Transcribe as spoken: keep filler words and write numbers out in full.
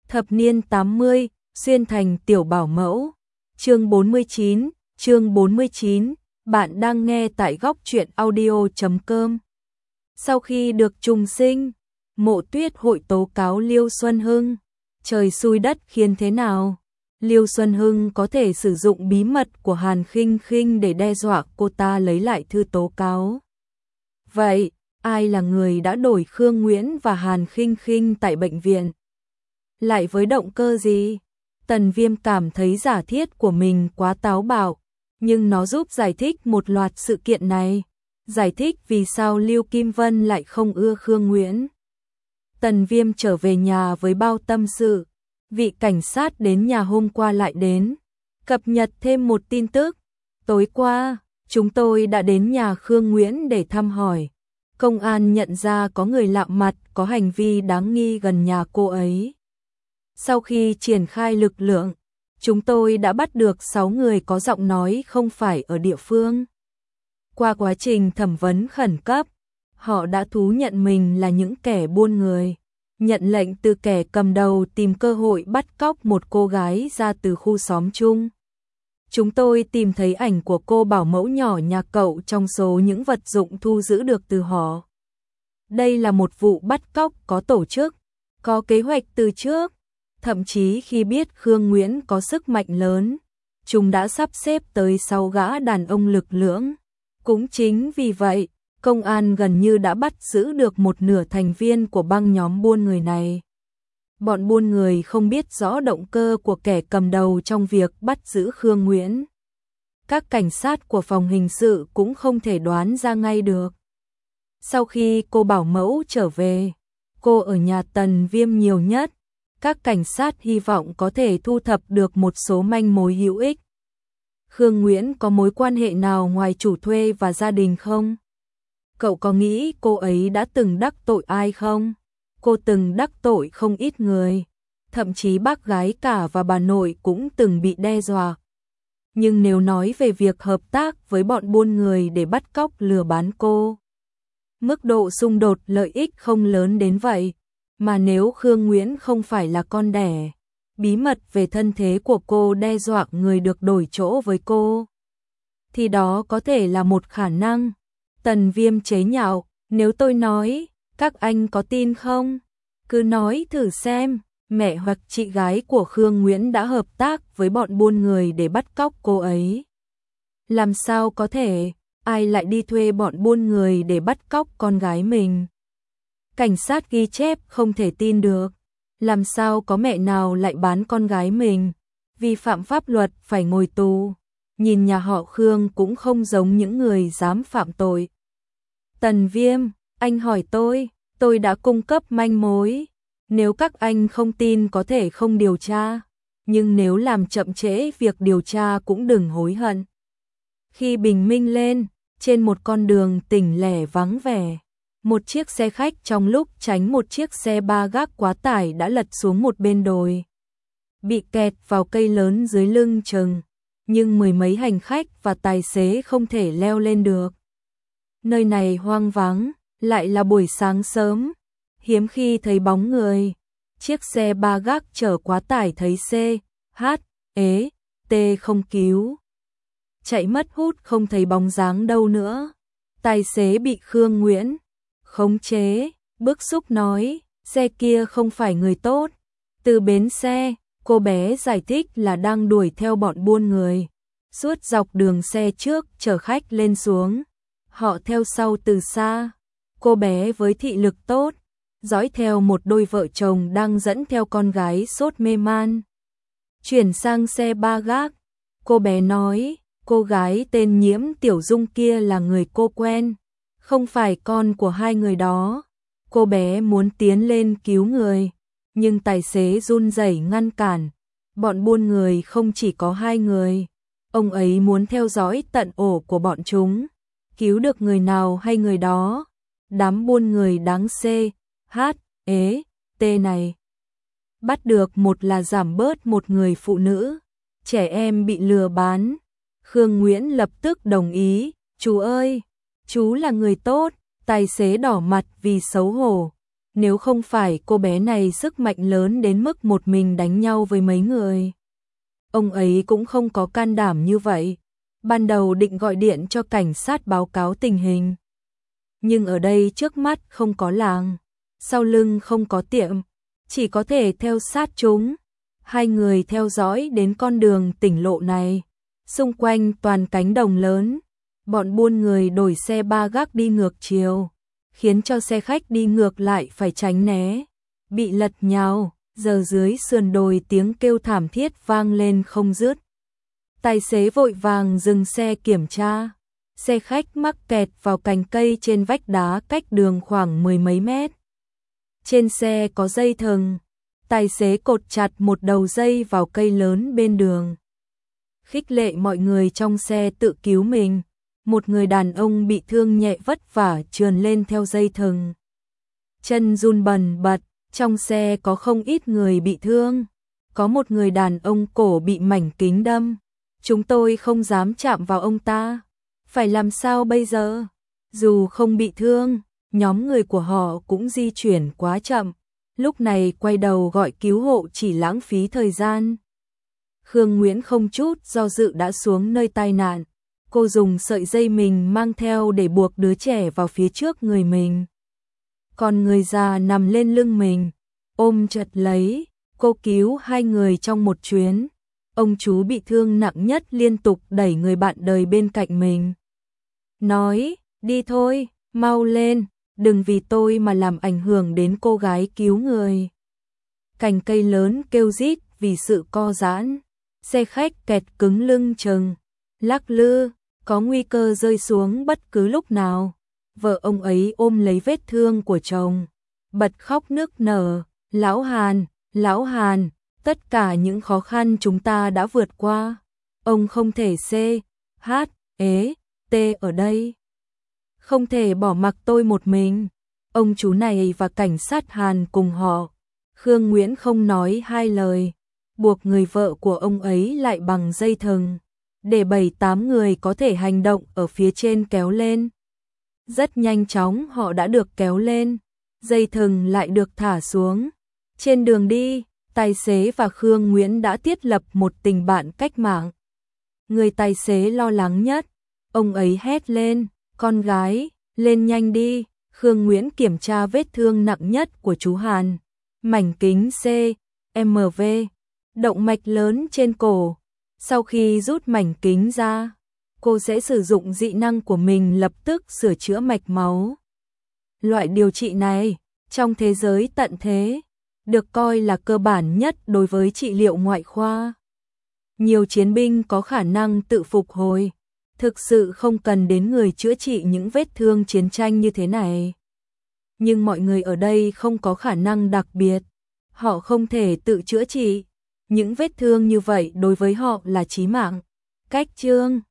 Thập niên tám mươi, xuyên thành tiểu bảo mẫu. Chương bốn mươi chín, chương bốn mươi chín, bạn đang nghe tại góc truyện audio chấm com. Sau khi được trùng sinh, Mộ Tuyết hội tố cáo Liêu Xuân Hưng. Trời xui đất khiến thế nào? Liêu Xuân Hưng có thể sử dụng bí mật của Hàn Khinh Khinh để đe dọa cô ta lấy lại thư tố cáo. Vậy, ai là người đã đổi Khương Nguyễn và Hàn Khinh Khinh tại bệnh viện? Lại với động cơ gì? Tần Viêm cảm thấy giả thiết của mình quá táo bạo, nhưng nó giúp giải thích một loạt sự kiện này, giải thích vì sao Lưu Kim Vân lại không ưa Khương Nguyễn. Tần Viêm trở về nhà với bao tâm sự, vị cảnh sát đến nhà hôm qua lại đến, cập nhật thêm một tin tức. Tối qua, chúng tôi đã đến nhà Khương Nguyễn để thăm hỏi. Công an nhận ra có người lạ mặt có hành vi đáng nghi gần nhà cô ấy. Sau khi triển khai lực lượng, chúng tôi đã bắt được sáu người có giọng nói không phải ở địa phương. Qua quá trình thẩm vấn khẩn cấp, họ đã thú nhận mình là những kẻ buôn người, nhận lệnh từ kẻ cầm đầu tìm cơ hội bắt cóc một cô gái ra từ khu xóm chung. Chúng tôi tìm thấy ảnh của cô bảo mẫu nhỏ nhà cậu trong số những vật dụng thu giữ được từ họ. Đây là một vụ bắt cóc có tổ chức, có kế hoạch từ trước. Thậm chí khi biết Khương Nguyễn có sức mạnh lớn, chúng đã sắp xếp tới sáu gã đàn ông lực lưỡng. Cũng chính vì vậy, công an gần như đã bắt giữ được một nửa thành viên của băng nhóm buôn người này. Bọn buôn người không biết rõ động cơ của kẻ cầm đầu trong việc bắt giữ Khương Nguyễn. Các cảnh sát của phòng hình sự cũng không thể đoán ra ngay được. Sau khi cô bảo mẫu trở về, cô ở nhà Tần Viêm nhiều nhất. Các cảnh sát hy vọng có thể thu thập được một số manh mối hữu ích. Khương Nguyễn có mối quan hệ nào ngoài chủ thuê và gia đình không? Cậu có nghĩ cô ấy đã từng đắc tội ai không? Cô từng đắc tội không ít người, thậm chí bác gái cả và bà nội cũng từng bị đe dọa. Nhưng nếu nói về việc hợp tác với bọn buôn người để bắt cóc lừa bán cô, mức độ xung đột lợi ích không lớn đến vậy. Mà nếu Khương Nguyễn không phải là con đẻ, bí mật về thân thế của cô đe dọa người được đổi chỗ với cô, thì đó có thể là một khả năng. Tần Viêm chế nhạo, nếu tôi nói, các anh có tin không? Cứ nói thử xem, mẹ hoặc chị gái của Khương Nguyễn đã hợp tác với bọn buôn người để bắt cóc cô ấy. Làm sao có thể, ai lại đi thuê bọn buôn người để bắt cóc con gái mình? Cảnh sát ghi chép không thể tin được. Làm sao có mẹ nào lại bán con gái mình? Vi phạm pháp luật phải ngồi tù. Nhìn nhà họ Khương cũng không giống những người dám phạm tội. Tần Viêm, anh hỏi tôi, tôi đã cung cấp manh mối. Nếu các anh không tin có thể không điều tra. Nhưng nếu làm chậm trễ việc điều tra cũng đừng hối hận. Khi bình minh lên, trên một con đường tỉnh lẻ vắng vẻ, một chiếc xe khách trong lúc tránh một chiếc xe ba gác quá tải đã lật xuống một bên đồi, bị kẹt vào cây lớn dưới lưng chừng, nhưng mười mấy hành khách và tài xế không thể leo lên được. Nơi này hoang vắng, lại là buổi sáng sớm, hiếm khi thấy bóng người. Chiếc xe ba gác chở quá tải thấy C, H, ế, T không cứu, chạy mất hút không thấy bóng dáng đâu nữa. Tài xế bị Khương Nguyễn khống chế, bức xúc nói, xe kia không phải người tốt. Từ bến xe, cô bé giải thích là đang đuổi theo bọn buôn người. Suốt dọc đường xe trước chở khách lên xuống, họ theo sau từ xa. Cô bé với thị lực tốt, dõi theo một đôi vợ chồng đang dẫn theo con gái sốt mê man. Chuyển sang xe ba gác, cô bé nói, cô gái tên Nhiễm Tiểu Dung kia là người cô quen, không phải con của hai người đó. Cô bé muốn tiến lên cứu người, nhưng tài xế run rẩy ngăn cản. Bọn buôn người không chỉ có hai người, ông ấy muốn theo dõi tận ổ của bọn chúng, cứu được người nào hay người đó. Đám buôn người đáng C, H, ế, T này bắt được một là giảm bớt một người phụ nữ, trẻ em bị lừa bán. Khương Nguyễn lập tức đồng ý, chú ơi, chú là người tốt. Tài xế đỏ mặt vì xấu hổ. nếu không phải cô bé này sức mạnh lớn đến mức một mình đánh nhau với mấy người. Ông ấy cũng không có can đảm như vậy. Ban đầu định gọi điện cho cảnh sát báo cáo tình hình. Nhưng ở đây trước mắt không có làng, sau lưng không có tiệm, chỉ có thể theo sát chúng. Hai người theo dõi đến con đường tỉnh lộ này, xung quanh toàn cánh đồng lớn, bọn buôn người đổi xe ba gác đi ngược chiều, khiến cho xe khách đi ngược lại phải tránh né, bị lật nhào, giờ dưới sườn đồi tiếng kêu thảm thiết vang lên không dứt. Tài xế vội vàng dừng xe kiểm tra, xe khách mắc kẹt vào cành cây trên vách đá cách đường khoảng mười mấy mét. Trên xe có dây thừng, tài xế cột chặt một đầu dây vào cây lớn bên đường. Khích lệ mọi người trong xe tự cứu mình, một người đàn ông bị thương nhẹ vất vả trườn lên theo dây thừng. Chân run bần bật, trong xe có không ít người bị thương. Có một người đàn ông cổ bị mảnh kính đâm. Chúng tôi không dám chạm vào ông ta. Phải làm sao bây giờ? Dù không bị thương, nhóm người của họ cũng di chuyển quá chậm. Lúc này quay đầu gọi cứu hộ chỉ lãng phí thời gian. Khương Nguyễn không chút do dự đã xuống nơi tai nạn. Cô dùng sợi dây mình mang theo để buộc đứa trẻ vào phía trước người mình. Còn người già nằm lên lưng mình, ôm chặt lấy. Cô cứu hai người trong một chuyến. Ông chú bị thương nặng nhất liên tục đẩy người bạn đời bên cạnh mình. Nói, đi thôi, mau lên, đừng vì tôi mà làm ảnh hưởng đến cô gái cứu người. Cành cây lớn kêu rít vì sự co giãn. Xe khách kẹt cứng lưng chừng, lắc lư, có nguy cơ rơi xuống bất cứ lúc nào. Vợ ông ấy ôm lấy vết thương của chồng, bật khóc nức nở. Lão Hàn, Lão Hàn, tất cả những khó khăn chúng ta đã vượt qua. Ông không thể C, H, ế, T ở đây. Không thể bỏ mặc tôi một mình. Ông chú này và cảnh sát Hàn cùng họ. Khương Nguyễn không nói hai lời, buộc người vợ của ông ấy lại bằng dây thừng, để bảy tám người có thể hành động ở phía trên kéo lên. Rất nhanh chóng họ đã được kéo lên, dây thừng lại được thả xuống. Trên đường đi, tài xế và Khương Nguyễn đã thiết lập một tình bạn cách mạng. Người tài xế lo lắng nhất, ông ấy hét lên, con gái, lên nhanh đi. Khương Nguyễn kiểm tra vết thương nặng nhất của chú Hàn, mảnh kính C, M V, động mạch lớn trên cổ. Sau khi rút mảnh kính ra, cô sẽ sử dụng dị năng của mình lập tức sửa chữa mạch máu. Loại điều trị này, trong thế giới tận thế, được coi là cơ bản nhất đối với trị liệu ngoại khoa. Nhiều chiến binh có khả năng tự phục hồi, thực sự không cần đến người chữa trị những vết thương chiến tranh như thế này. Nhưng mọi người ở đây không có khả năng đặc biệt, họ không thể tự chữa trị. Những vết thương như vậy đối với họ là chí mạng. Cách chương